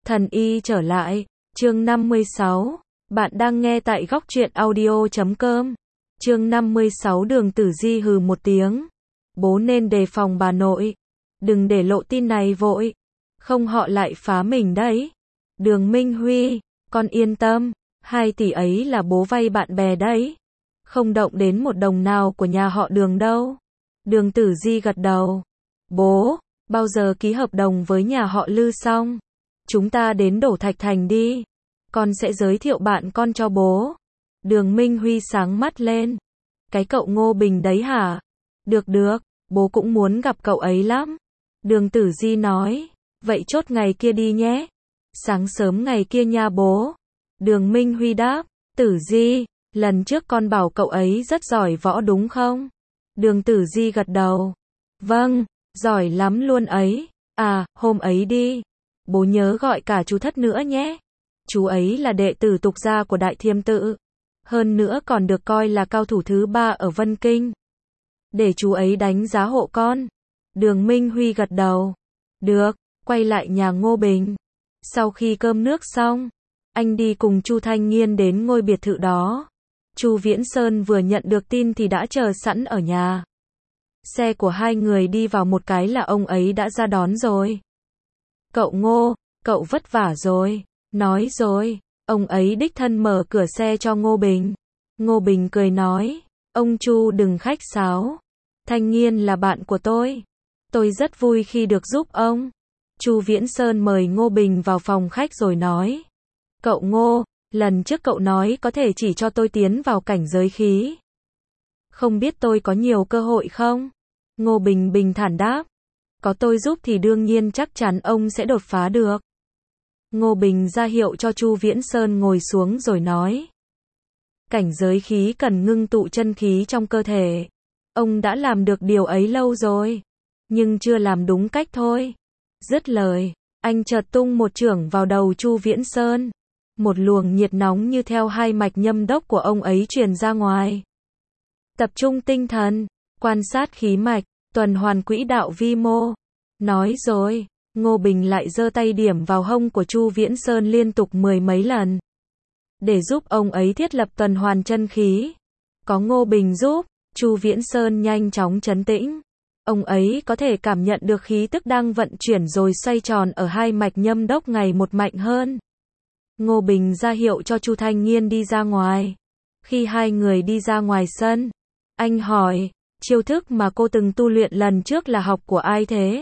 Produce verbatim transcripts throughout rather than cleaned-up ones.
Thần y trở lại, chương năm mươi sáu. Bạn đang nghe tại góc truyện audio chấm com. Chương năm mươi sáu. Đường Tử Di hừ một tiếng. Bố nên đề phòng bà nội. Đừng để lộ tin này vội. Không họ lại phá mình đấy. Đường Minh Huy, con yên tâm. Hai tỷ ấy là bố vay bạn bè đấy. Không động đến một đồng nào của nhà họ Đường đâu. Đường Tử Di gật đầu. Bố, bao giờ ký hợp đồng với nhà họ Lư xong? Chúng ta đến Đổ Thạch Thành đi. Con sẽ giới thiệu bạn con cho bố. Đường Minh Huy sáng mắt lên. Cái cậu Ngô Bình đấy hả? Được được, bố cũng muốn gặp cậu ấy lắm. Đường Tử Di nói. Vậy chốt ngày kia đi nhé. Sáng sớm ngày kia nha bố. Đường Minh Huy đáp. Tử Di, lần trước con bảo cậu ấy rất giỏi võ đúng không? Đường Tử Di gật đầu. Vâng, giỏi lắm luôn ấy. À, hôm ấy đi. Bố nhớ gọi cả chú Thất nữa nhé. Chú ấy là đệ tử tục gia của Đại Thiêm Tự. Hơn nữa còn được coi là cao thủ thứ ba ở Vân Kinh. Để chú ấy đánh giá hộ con. Đường Minh Huy gật đầu. Được, quay lại nhà Ngô Bình. Sau khi cơm nước xong, anh đi cùng Chu Thanh Nghiên đến ngôi biệt thự đó. Chu Viễn Sơn vừa nhận được tin thì đã chờ sẵn ở nhà. Xe của hai người đi vào một cái là ông ấy đã ra đón rồi. Cậu Ngô, cậu vất vả rồi. Nói rồi, ông ấy đích thân mở cửa xe cho Ngô Bình. Ngô Bình cười nói, ông Chu đừng khách sáo. Thanh Nghiên là bạn của tôi. Tôi rất vui khi được giúp ông. Chu Viễn Sơn mời Ngô Bình vào phòng khách rồi nói. Cậu Ngô, lần trước cậu nói có thể chỉ cho tôi tiến vào cảnh giới khí. Không biết tôi có nhiều cơ hội không? Ngô Bình bình thản đáp. Có tôi giúp thì đương nhiên chắc chắn ông sẽ đột phá được. Ngô Bình ra hiệu cho Chu Viễn Sơn ngồi xuống rồi nói. Cảnh giới khí cần ngưng tụ chân khí trong cơ thể. Ông đã làm được điều ấy lâu rồi. Nhưng chưa làm đúng cách thôi. Dứt lời, anh chợt tung một chưởng vào đầu Chu Viễn Sơn. Một luồng nhiệt nóng như theo hai mạch nhâm đốc của ông ấy truyền ra ngoài. Tập trung tinh thần, quan sát khí mạch, tuần hoàn quỹ đạo vi mô. Nói rồi, Ngô Bình lại giơ tay điểm vào hông của Chu Viễn Sơn liên tục mười mấy lần. Để giúp ông ấy thiết lập tuần hoàn chân khí. Có Ngô Bình giúp, Chu Viễn Sơn nhanh chóng trấn tĩnh. Ông ấy có thể cảm nhận được khí tức đang vận chuyển rồi xoay tròn ở hai mạch nhâm đốc ngày một mạnh hơn. Ngô Bình ra hiệu cho Chu Thanh Nghiên đi ra ngoài. Khi hai người đi ra ngoài sân, anh hỏi, chiêu thức mà cô từng tu luyện lần trước là học của ai thế?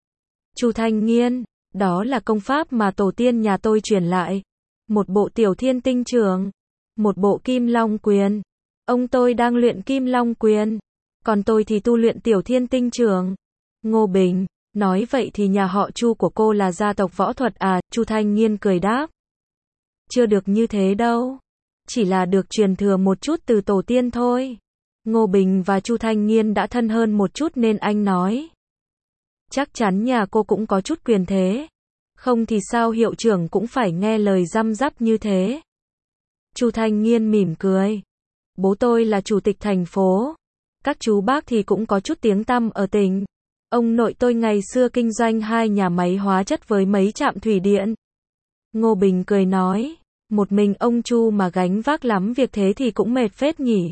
Chu Thanh Nghiên, đó là công pháp mà tổ tiên nhà tôi truyền lại. Một bộ Tiểu Thiên Tinh Trường, một bộ Kim Long Quyền. Ông tôi đang luyện Kim Long Quyền, còn tôi thì tu luyện Tiểu Thiên Tinh Trường. Ngô Bình, nói vậy thì nhà họ Chu của cô là gia tộc võ thuật à? Chu Thanh Nghiên cười đáp. Chưa được như thế đâu. Chỉ là được truyền thừa một chút từ tổ tiên thôi. Ngô Bình và Chu Thanh Nghiên đã thân hơn một chút nên anh nói. Chắc chắn nhà cô cũng có chút quyền thế. Không thì sao hiệu trưởng cũng phải nghe lời răm rắp như thế. Chu Thanh Nghiên mỉm cười. Bố tôi là chủ tịch thành phố. Các chú bác thì cũng có chút tiếng tăm ở tỉnh. Ông nội tôi ngày xưa kinh doanh hai nhà máy hóa chất với mấy trạm thủy điện. Ngô Bình cười nói. Một mình ông Chu mà gánh vác lắm việc thế thì cũng mệt phết nhỉ.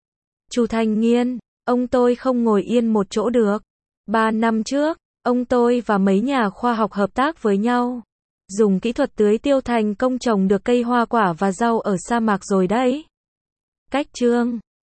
Chu Thanh Nghiên, ông tôi không ngồi yên một chỗ được. Ba năm trước, ông tôi và mấy nhà khoa học hợp tác với nhau. Dùng kỹ thuật tưới tiêu thành công trồng được cây hoa quả và rau ở sa mạc rồi đấy. Cách chương